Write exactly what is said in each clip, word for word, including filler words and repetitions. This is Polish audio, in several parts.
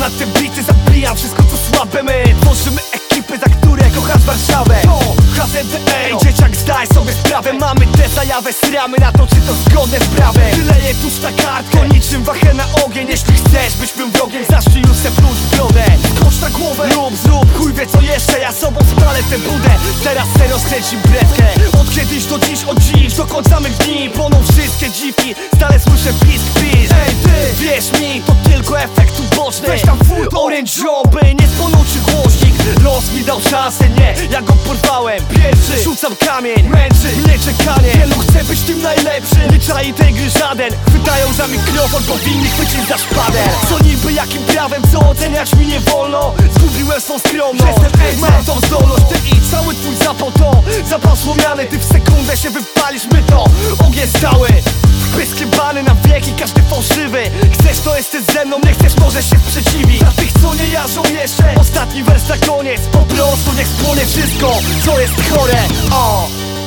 na te bity, zabijam wszystko co słabe. My tworzymy ekipy, za które kochasz Warszawę. To H Z D, ej dzieciak, zdaj sobie sprawę. Mamy tę zajawę, sramy na to, czy to zgodne z prawem. Wyleję tuż na kartkę, niczym wachę na ogień. Jeśli chcesz być mym wrogiem, zacznij już se pluć w brodę. Skocz na głowę, rób, zrób, chuj wie co jeszcze. Ja sobą spalę tę budę, teraz serio skręci bredkę. Od kiedyś do dziś, od dziś do końca mych dni płoną wszystkie dziwki, stale słyszę pisk, pisk. Ej ty, wierz mi, to tylko efekt uboczny. Weź tam food, orange joby, nie sponuczy głośnik. Los mi dał szansę, nie, ja go porwałem. Pierwszy, rzucam kamień, męczy mnie czekanie. Wielu chce być tym najlepszym, nie czai tej gry żaden. Chwytają za mikrofon, powinni chwycić za szpadę. Co niby, jakim prawem, co oceniać mi nie wolno. Zgubiłem swą skromność, mam tą zdolność. Ty i cały twój zapał to zapał słomiany. Ty w sekundę się wypalisz, my to ogień stały. Wyskiebany na wieki, każdy fałszywy. Chcesz to jesteś ze mną, nie chcesz możesz się sprzeciwić. Dla tych co nie jarzą jeszcze, ostatni wers na koniec. Po prostu niech spłonie wszystko, co jest chore. O!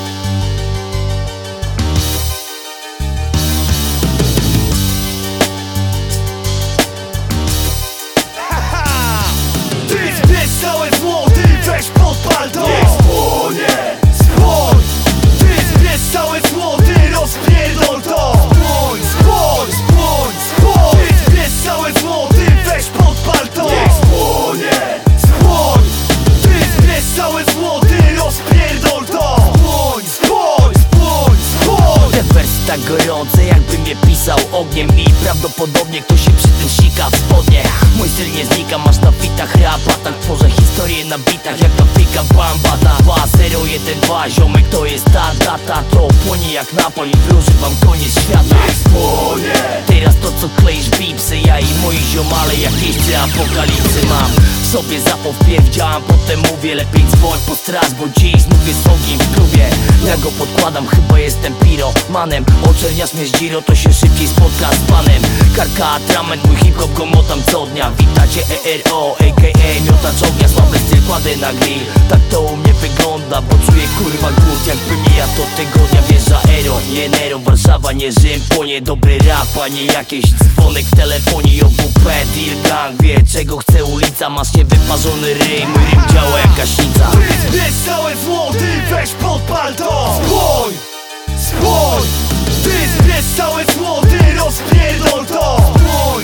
Ty zbierz całe zło, ty weź podpal to. Niech spłonie, spłoń. Ty zbierz całe zło, ty rozpierdol to. Spłoń, spłoń, spłoń, spłoń. Ty zbierz całe zło, ty weź podpal to. Niech spłonie, spłoń. Ty zbierz całe zło, ty rozpierdol to. Spłoń, spłoń, spłoń, spłoń. Te wersy tak gorące, jakby mnie pisał ogniem. I prawdopodobnie ktoś się przy tym sika w spodnie. Mój styl nie znika, masz na fitach rapa. Tak tworzę historię na bitach, jak grafika bambata. Dwa zero jeden dwa, ziomek to jest ta data. To płonie jak napal i wróży wam koniec świata. Spłonie. Teraz to co kleisz bipsy, ja i moi ziomale jak jeźdźcy apokalipsy. Mam w sobie zapał, wpierw działam, potem mówię. Lepiej dzwoń po straż, bo dziś znów jest ogień w klubie. Ja go podkładam, chyba jestem piromanem. Oczerniasz mnie z Giro, to się szybciej spotka z panem. Karka, atrament, mój hip-hop go motam co dnia. Witacie E R O, a k a miotacz ognia. Słaby styl kładę na grill, tak to u mnie wygląda. Bo czuję kurwa głód, jakby mija to tygodnia. Wjeżdża Ero, nie Nero, Warszawa nie Rzym. Płonie dobry rap, a nie jakieś dzwonek w telefonie. O W P, deal gang, wie czego chce ulica. Masz niewyparzony ryj, mój rym działa jak gaśnica. Ty zbierz całe zło, ty weź podpal to. Spłoń, spłoń. Ty zbierz całe zło, ty rozpierdol to. Spłoń,